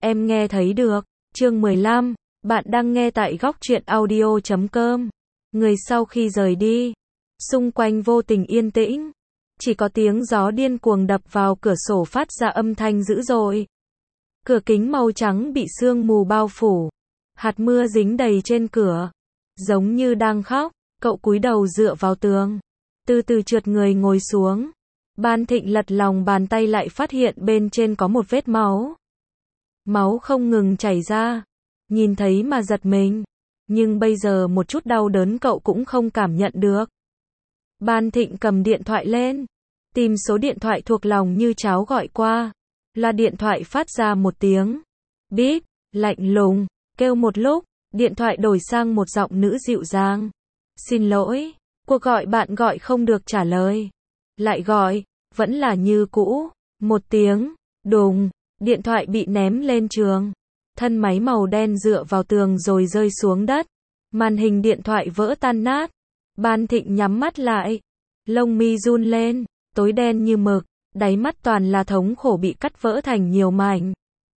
em nghe thấy được. Chương 15, bạn đang nghe tại góc truyện audio.com. Người sau khi rời đi, xung quanh vô tình yên tĩnh. Chỉ có tiếng gió điên cuồng đập vào cửa sổ phát ra âm thanh dữ dội. Cửa kính màu trắng bị sương mù bao phủ. Hạt mưa dính đầy trên cửa. Giống như đang khóc, cậu cúi đầu dựa vào tường. Từ từ trượt người ngồi xuống. Ban Thịnh lật lòng bàn tay lại phát hiện bên trên có một vết máu. Máu không ngừng chảy ra. Nhìn thấy mà giật mình. Nhưng bây giờ một chút đau đớn cậu cũng không cảm nhận được. Ban Thịnh cầm điện thoại lên. Tìm số điện thoại thuộc lòng như cháo gọi qua. Là điện thoại phát ra một tiếng bíp, lạnh lùng, kêu một lúc, điện thoại đổi sang một giọng nữ dịu dàng. Xin lỗi, cuộc gọi bạn gọi không được trả lời. Lại gọi, vẫn là như cũ. Một tiếng, đùng, điện thoại bị ném lên trường. Thân máy màu đen dựa vào tường rồi rơi xuống đất. Màn hình điện thoại vỡ tan nát. Ban Thịnh nhắm mắt lại. Lông mi run lên, tối đen như mực. Đáy mắt toàn là thống khổ bị cắt vỡ thành nhiều mảnh.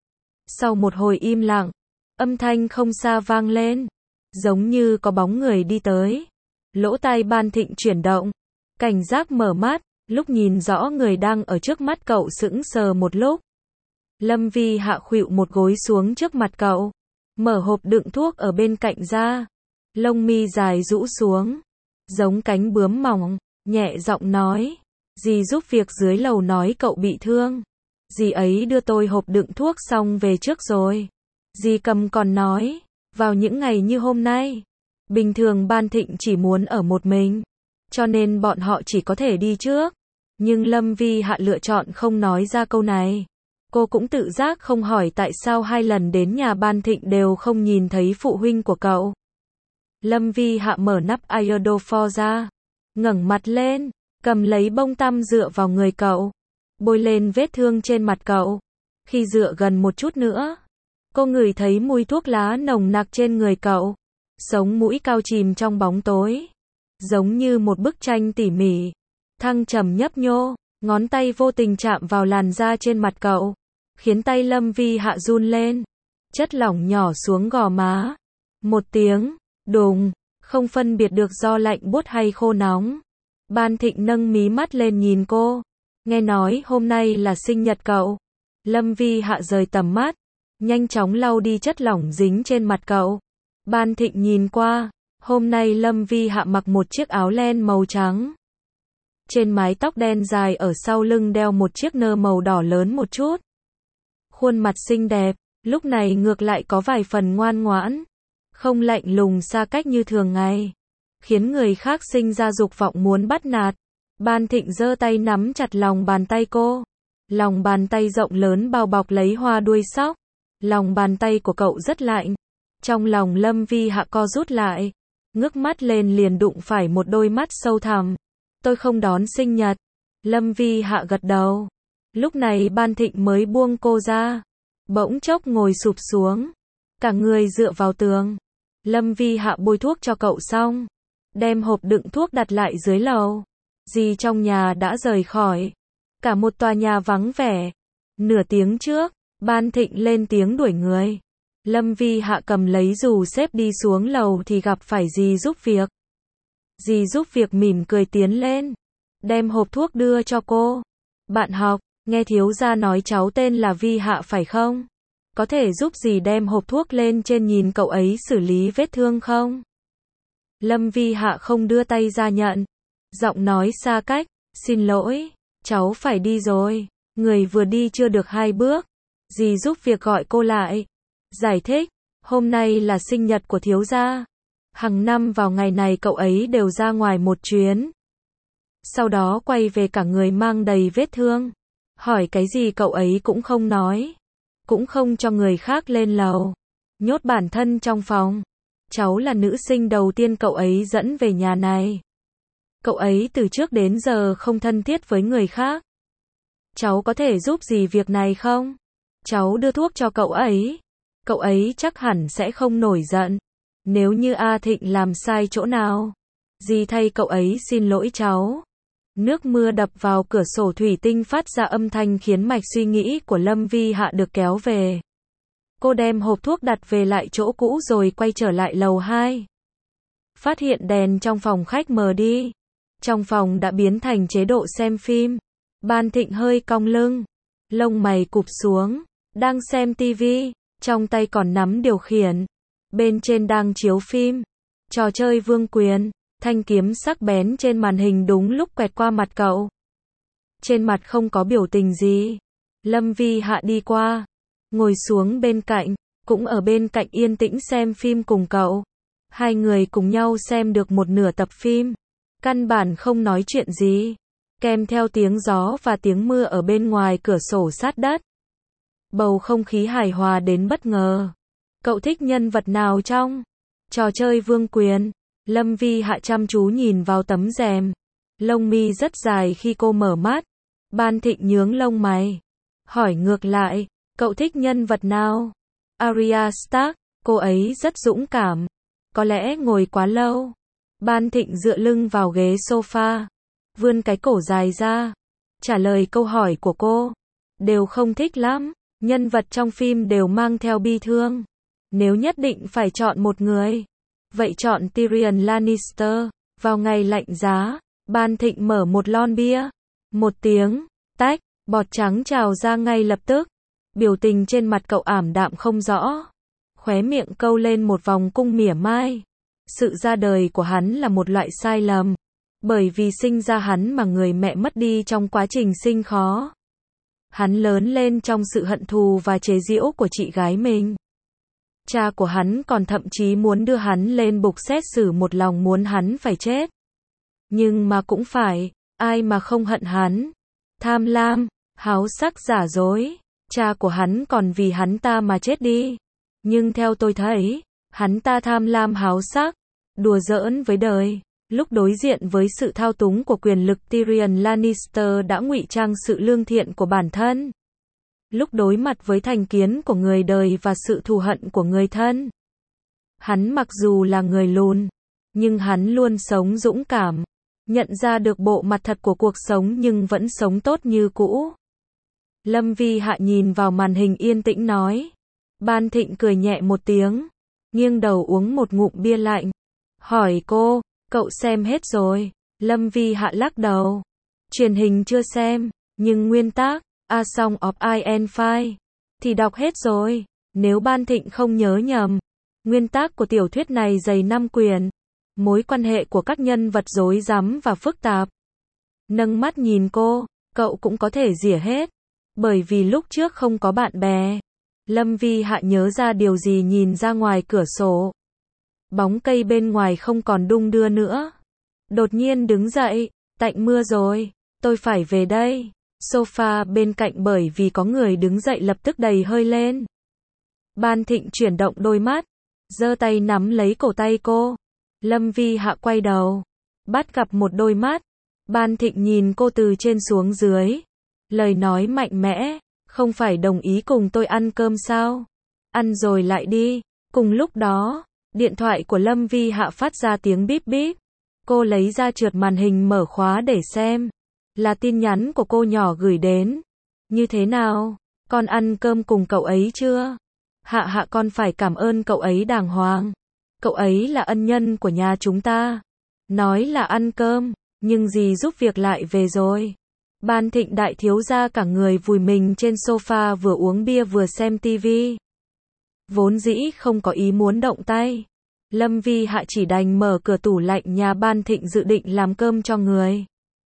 Sau một hồi im lặng, âm thanh không xa vang lên. Giống như có bóng người đi tới. Lỗ tai Ban Thịnh chuyển động. Cảnh giác mở mắt, lúc nhìn rõ người đang ở trước mắt cậu sững sờ một lúc. Lâm Vi hạ khuỵu một gối xuống trước mặt cậu. Mở hộp đựng thuốc ở bên cạnh ra. Lông mi dài rũ xuống. Giống cánh bướm mỏng, nhẹ giọng nói. Dì giúp việc dưới lầu nói cậu bị thương. Dì ấy đưa tôi hộp đựng thuốc xong về trước rồi. Dì cầm còn nói, vào những ngày như hôm nay, bình thường Ban Thịnh chỉ muốn ở một mình, cho nên bọn họ chỉ có thể đi trước. Nhưng Lâm Vi hạ lựa chọn không nói ra câu này. Cô cũng tự giác không hỏi tại sao 2 lần đến nhà Ban Thịnh đều không nhìn thấy phụ huynh của cậu. Lâm Vi hạ mở nắp iodophor ra, ngẩng mặt lên. Cầm lấy bông tăm dựa vào người cậu. Bôi lên vết thương trên mặt cậu. Khi dựa gần một chút nữa, cô ngửi thấy mùi thuốc lá nồng nặc trên người cậu. Sống mũi cao chìm trong bóng tối. Giống như một bức tranh tỉ mỉ. Thăng trầm nhấp nhô. Ngón tay vô tình chạm vào làn da trên mặt cậu. Khiến tay Lâm Vi hạ run lên. Chất lỏng nhỏ xuống gò má. Một tiếng, đùng. Không phân biệt được do lạnh buốt hay khô nóng. Ban Thịnh nâng mí mắt lên nhìn cô. Nghe nói hôm nay là sinh nhật cậu. Lâm Vi hạ rời tầm mắt. Nhanh chóng lau đi chất lỏng dính trên mặt cậu. Ban Thịnh nhìn qua. Hôm nay Lâm Vi hạ mặc một chiếc áo len màu trắng. Trên mái tóc đen dài ở sau lưng đeo một chiếc nơ màu đỏ lớn một chút. Khuôn mặt xinh đẹp, lúc này ngược lại có vài phần ngoan ngoãn. Không lạnh lùng xa cách như thường ngày. Khiến người khác sinh ra dục vọng muốn bắt nạt. Ban Thịnh giơ tay nắm chặt lòng bàn tay cô. Lòng bàn tay rộng lớn bao bọc lấy hoa đuôi sóc. Lòng bàn tay của cậu rất lạnh. Trong lòng Lâm Vi hạ co rút lại. Ngước mắt lên liền đụng phải một đôi mắt sâu thẳm. Tôi không đón sinh nhật. Lâm Vi hạ gật đầu. Lúc này Ban Thịnh mới buông cô ra. Bỗng chốc ngồi sụp xuống. Cả người dựa vào tường. Lâm Vi hạ bôi thuốc cho cậu xong. Đem hộp đựng thuốc đặt lại dưới lầu. Dì trong nhà đã rời khỏi. Cả một tòa nhà vắng vẻ. Nửa tiếng trước, Ban Thịnh lên tiếng đuổi người. Lâm Vi hạ cầm lấy dù xếp đi xuống lầu thì gặp phải dì giúp việc. Dì giúp việc mỉm cười tiến lên. Đem hộp thuốc đưa cho cô. Bạn học, nghe thiếu gia nói cháu tên là Vi hạ phải không? Có thể giúp dì đem hộp thuốc lên trên nhìn cậu ấy xử lý vết thương không? Lâm Vi hạ không đưa tay ra nhận. Giọng nói xa cách, xin lỗi, cháu phải đi rồi. Người vừa đi chưa được 2 bước. Dì giúp việc gọi cô lại. Giải thích, hôm nay là sinh nhật của thiếu gia. Hàng năm vào ngày này cậu ấy đều ra ngoài một chuyến. Sau đó quay về cả người mang đầy vết thương. Hỏi cái gì cậu ấy cũng không nói. Cũng không cho người khác lên lầu. Nhốt bản thân trong phòng. Cháu là nữ sinh đầu tiên cậu ấy dẫn về nhà này. Cậu ấy từ trước đến giờ không thân thiết với người khác. Cháu có thể giúp gì việc này không? Cháu đưa thuốc cho cậu ấy. Cậu ấy chắc hẳn sẽ không nổi giận. Nếu như A Thịnh làm sai chỗ nào, dì thay cậu ấy xin lỗi cháu. Nước mưa đập vào cửa sổ thủy tinh phát ra âm thanh khiến mạch suy nghĩ của Lâm Vi Hạ được kéo về. Cô đem hộp thuốc đặt về lại chỗ cũ rồi quay trở lại lầu 2. Phát hiện đèn trong phòng khách mờ đi. Trong phòng đã biến thành chế độ xem phim. Ban Thịnh hơi cong lưng, lông mày cụp xuống, đang xem tivi, trong tay còn nắm điều khiển. Bên trên đang chiếu phim, trò chơi vương quyền, thanh kiếm sắc bén trên màn hình đúng lúc quẹt qua mặt cậu. Trên mặt không có biểu tình gì. Lâm Vi Hạ đi qua, ngồi xuống bên cạnh, cũng ở bên cạnh yên tĩnh xem phim cùng cậu. Hai người cùng nhau xem được một nửa tập phim, căn bản không nói chuyện gì, kèm theo tiếng gió và tiếng mưa ở bên ngoài cửa sổ sát đất. Bầu không khí hài hòa đến bất ngờ. Cậu thích nhân vật nào trong trò chơi vương quyền? Lâm Vi Hạ chăm chú nhìn vào tấm rèm. Lông mi rất dài khi cô mở mắt. Ban Thịnh nhướng lông mày, hỏi ngược lại, cậu thích nhân vật nào? Arya Stark, cô ấy rất dũng cảm. Có lẽ ngồi quá lâu. Ban Thịnh dựa lưng vào ghế sofa, vươn cái cổ dài ra, trả lời câu hỏi của cô. Đều không thích lắm, nhân vật trong phim đều mang theo bi thương. Nếu nhất định phải chọn một người, vậy chọn Tyrion Lannister. Vào ngày lạnh giá, Ban Thịnh mở một lon bia. Một tiếng, tách, bọt trắng trào ra ngay lập tức. Biểu tình trên mặt cậu ảm đạm không rõ. Khóe miệng câu lên một vòng cung mỉa mai. Sự ra đời của hắn là một loại sai lầm. Bởi vì sinh ra hắn mà người mẹ mất đi trong quá trình sinh khó. Hắn lớn lên trong sự hận thù và chế giễu của chị gái mình. Cha của hắn còn thậm chí muốn đưa hắn lên bục xét xử, một lòng muốn hắn phải chết. Nhưng mà cũng phải, ai mà không hận hắn. Tham lam, háo sắc giả dối. Cha của hắn còn vì hắn ta mà chết đi. Nhưng theo tôi thấy, hắn ta tham lam háo sắc, đùa giỡn với đời. Lúc đối diện với sự thao túng của quyền lực, Tyrion Lannister đã ngụy trang sự lương thiện của bản thân. Lúc đối mặt với thành kiến của người đời và sự thù hận của người thân, hắn mặc dù là người lùn, nhưng hắn luôn sống dũng cảm, nhận ra được bộ mặt thật của cuộc sống nhưng vẫn sống tốt như cũ. Lâm Vi Hạ nhìn vào màn hình yên tĩnh nói. Ban Thịnh cười nhẹ một tiếng, nghiêng đầu uống một ngụm bia lạnh. Hỏi cô, cậu xem hết rồi? Lâm Vi Hạ lắc đầu. Truyền hình chưa xem, nhưng nguyên tác, A Song of Ice and Fire, thì đọc hết rồi. Nếu Ban Thịnh không nhớ nhầm, nguyên tác của tiểu thuyết này dày 5 quyển. Mối quan hệ của các nhân vật rối rắm và phức tạp. Nâng mắt nhìn cô, cậu cũng có thể rỉa hết. Bởi vì lúc trước không có bạn bè. Lâm Vi Hạ nhớ ra điều gì, nhìn ra ngoài cửa sổ. Bóng cây bên ngoài không còn đung đưa nữa. Đột nhiên đứng dậy, tạnh mưa rồi, tôi phải về đây. Sofa bên cạnh bởi vì có người đứng dậy lập tức đầy hơi lên. Ban Thịnh chuyển động đôi mắt, giơ tay nắm lấy cổ tay cô. Lâm Vi Hạ quay đầu, bắt gặp một đôi mắt. Ban Thịnh nhìn cô từ trên xuống dưới. Lời nói mạnh mẽ, không phải đồng ý cùng tôi ăn cơm sao? Ăn rồi lại đi. Cùng lúc đó, điện thoại của Lâm Vi Hạ phát ra tiếng bíp bíp. Cô lấy ra trượt màn hình mở khóa để xem. Là tin nhắn của cô nhỏ gửi đến. Như thế nào? Con ăn cơm cùng cậu ấy chưa? Hạ con phải cảm ơn cậu ấy đàng hoàng. Cậu ấy là ân nhân của nhà chúng ta. Nói là ăn cơm, nhưng dì giúp việc lại về rồi. Ban Thịnh đại thiếu gia cả người vùi mình trên sofa, vừa uống bia vừa xem tivi. Vốn dĩ không có ý muốn động tay. Lâm Vi Hạ chỉ đành mở cửa tủ lạnh nhà Ban Thịnh dự định làm cơm cho người.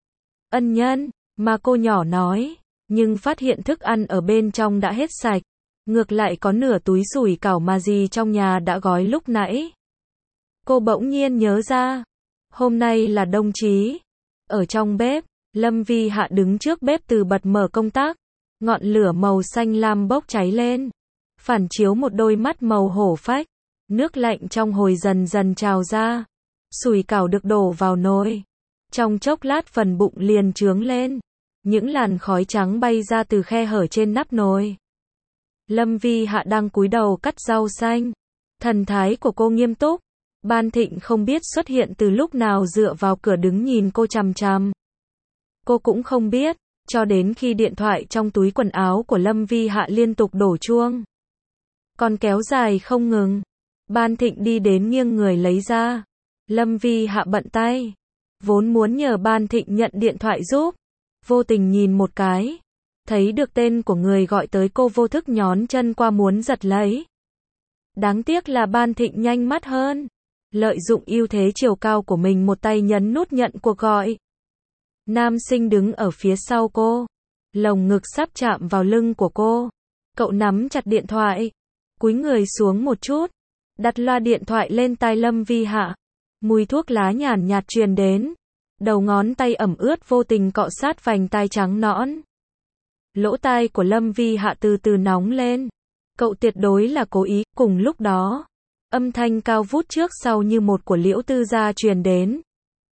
Ân nhân, mà cô nhỏ nói, nhưng phát hiện thức ăn ở bên trong đã hết sạch. Ngược lại có nửa túi sủi cảo mà dì trong nhà đã gói lúc nãy. Cô bỗng nhiên nhớ ra, hôm nay là đông chí. Ở trong bếp, Lâm Vi Hạ đứng trước bếp từ bật mở công tắc. Ngọn lửa màu xanh lam bốc cháy lên, phản chiếu một đôi mắt màu hổ phách. Nước lạnh trong hồi dần dần trào ra. Sủi cảo được đổ vào nồi. Trong chốc lát phần bụng liền trướng lên. Những làn khói trắng bay ra từ khe hở trên nắp nồi. Lâm Vi Hạ đang cúi đầu cắt rau xanh. Thần thái của cô nghiêm túc. Ban Thịnh không biết xuất hiện từ lúc nào, dựa vào cửa đứng nhìn cô chằm chằm. Cô cũng không biết, cho đến khi điện thoại trong túi quần áo của Lâm Vi Hạ liên tục đổ chuông. còn kéo dài không ngừng. Ban Thịnh đi đến nghiêng người lấy ra. Lâm Vi Hạ bận tay. Vốn muốn nhờ Ban Thịnh nhận điện thoại giúp. Vô tình nhìn một cái. Thấy được tên của người gọi tới, cô vô thức nhón chân qua muốn giật lấy. Đáng tiếc là Ban Thịnh nhanh mắt hơn. Lợi dụng ưu thế chiều cao của mình, một tay nhấn nút nhận cuộc gọi. Nam sinh đứng ở phía sau cô. Lồng ngực sắp chạm vào lưng của cô. Cậu nắm chặt điện thoại. Cúi người xuống một chút. Đặt loa điện thoại lên tai Lâm Vi Hạ. Mùi thuốc lá nhàn nhạt truyền đến. Đầu ngón tay ẩm ướt vô tình cọ sát vành tai trắng nõn. Lỗ tai của Lâm Vi Hạ từ từ nóng lên. Cậu tuyệt đối là cố ý. Cùng lúc đó, âm thanh cao vút trước sau như một của Liễu Tư Gia truyền đến.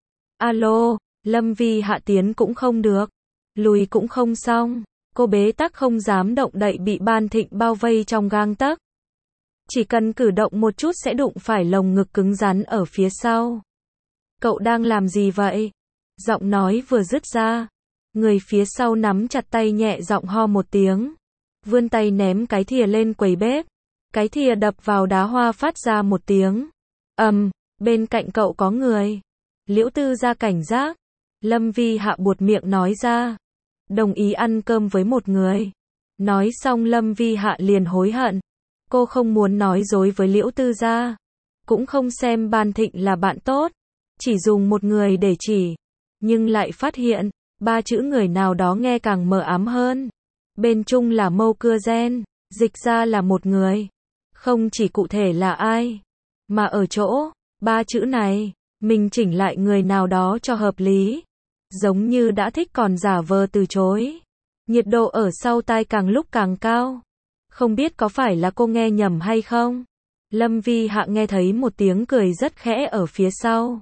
Alo, Lâm Vi Hạ tiến cũng không được, lùi cũng không xong. Cô bế tắc không dám động đậy, bị Ban Thịnh bao vây trong gang tấc. Chỉ cần cử động một chút sẽ đụng phải lồng ngực cứng rắn ở phía sau. Cậu đang làm gì vậy? Giọng nói vừa dứt ra. Người phía sau nắm chặt tay nhẹ giọng ho một tiếng. Vươn tay ném cái thìa lên quầy bếp. Cái thìa đập vào đá hoa phát ra một tiếng. Bên cạnh cậu có người. Liễu Tư Gia cảnh giác. Lâm Vi Hạ buột miệng nói ra. Đồng ý ăn cơm với một người. Nói xong Lâm Vi Hạ liền hối hận. Cô không muốn nói dối với Liễu Tư Gia. Cũng không xem Ban Thịnh là bạn tốt. Chỉ dùng một người để chỉ. Nhưng lại phát hiện, ba chữ người nào đó nghe càng mờ ám hơn. Bên Trung là Mâu Cưa Gen, dịch ra là một người. Không chỉ cụ thể là ai, mà ở chỗ, ba chữ này, mình chỉnh lại người nào đó cho hợp lý. Giống như đã thích còn giả vờ từ chối. Nhiệt độ ở sau tai càng lúc càng cao. Không biết có phải là cô nghe nhầm hay không? Lâm Vi Hạ nghe thấy một tiếng cười rất khẽ ở phía sau.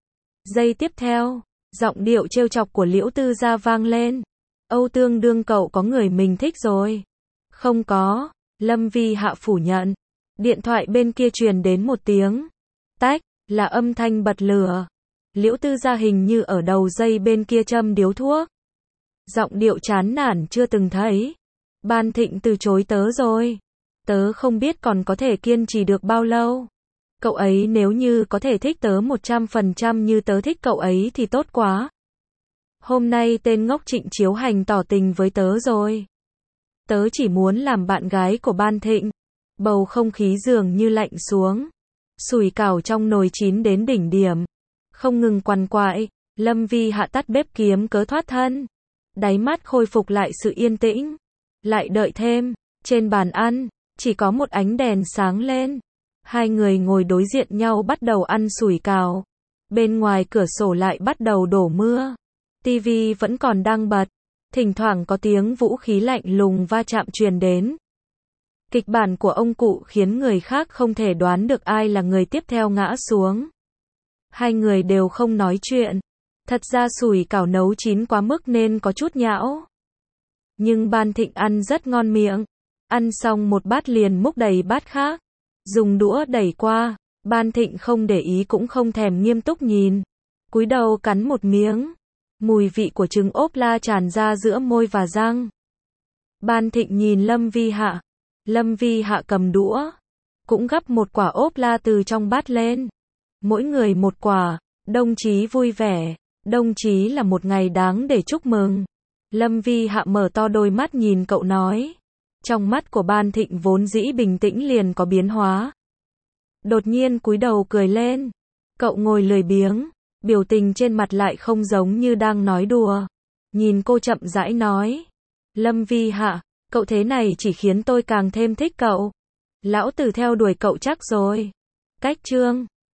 Giây tiếp theo, giọng điệu trêu chọc của Liễu Tư Gia vang lên. Âu tương đương cậu có người mình thích rồi. Không có, Lâm Vi Hạ phủ nhận. Điện thoại bên kia truyền đến một tiếng tách, là âm thanh bật lửa. Liễu Tư Gia hình như ở đầu dây bên kia châm điếu thuốc. Giọng điệu chán nản chưa từng thấy. Ban Thịnh từ chối tớ rồi. Tớ không biết còn có thể kiên trì được bao lâu. Cậu ấy nếu như có thể thích tớ 100% như tớ thích cậu ấy thì tốt quá. Hôm nay tên ngốc Trịnh Chiếu Hành tỏ tình với tớ rồi. Tớ chỉ muốn làm bạn gái của Ban Thịnh. Bầu không khí dường như lạnh xuống. Sủi cảo trong nồi chín đến đỉnh điểm. Không ngừng quằn quại, Lâm Vi Hạ tắt bếp kiếm cớ thoát thân. Đáy mắt khôi phục lại sự yên tĩnh. Lại đợi thêm, trên bàn ăn, chỉ có một ánh đèn sáng lên. Hai người ngồi đối diện nhau bắt đầu ăn sủi cảo. Bên ngoài cửa sổ lại bắt đầu đổ mưa. TV vẫn còn đang bật. Thỉnh thoảng có tiếng vũ khí lạnh lùng va chạm truyền đến. Kịch bản của ông cụ khiến người khác không thể đoán được ai là người tiếp theo ngã xuống. Hai người đều không nói chuyện. Thật ra sủi cảo nấu chín quá mức nên có chút nhão. Nhưng Ban Thịnh ăn rất ngon miệng. Ăn xong một bát liền múc đầy bát khác. Dùng đũa đẩy qua. Ban Thịnh không để ý cũng không thèm nghiêm túc nhìn. Cúi đầu cắn một miếng. Mùi vị của trứng ốp la tràn ra giữa môi và răng. Ban Thịnh nhìn Lâm Vi Hạ. Lâm Vi Hạ cầm đũa. Cũng gắp một quả ốp la từ trong bát lên. Mỗi người một quả. Đồng chí vui vẻ. Đồng chí là một ngày đáng để chúc mừng. Lâm Vi Hạ mở to đôi mắt nhìn cậu nói. Trong mắt của Ban Thịnh vốn dĩ bình tĩnh liền có biến hóa. Đột nhiên cúi đầu cười lên. Cậu ngồi lười biếng. Biểu tình trên mặt lại không giống như đang nói đùa. Nhìn cô chậm rãi nói. Lâm Vi Hạ, cậu thế này chỉ khiến tôi càng thêm thích cậu. Lão tử theo đuổi cậu chắc rồi. Cách chương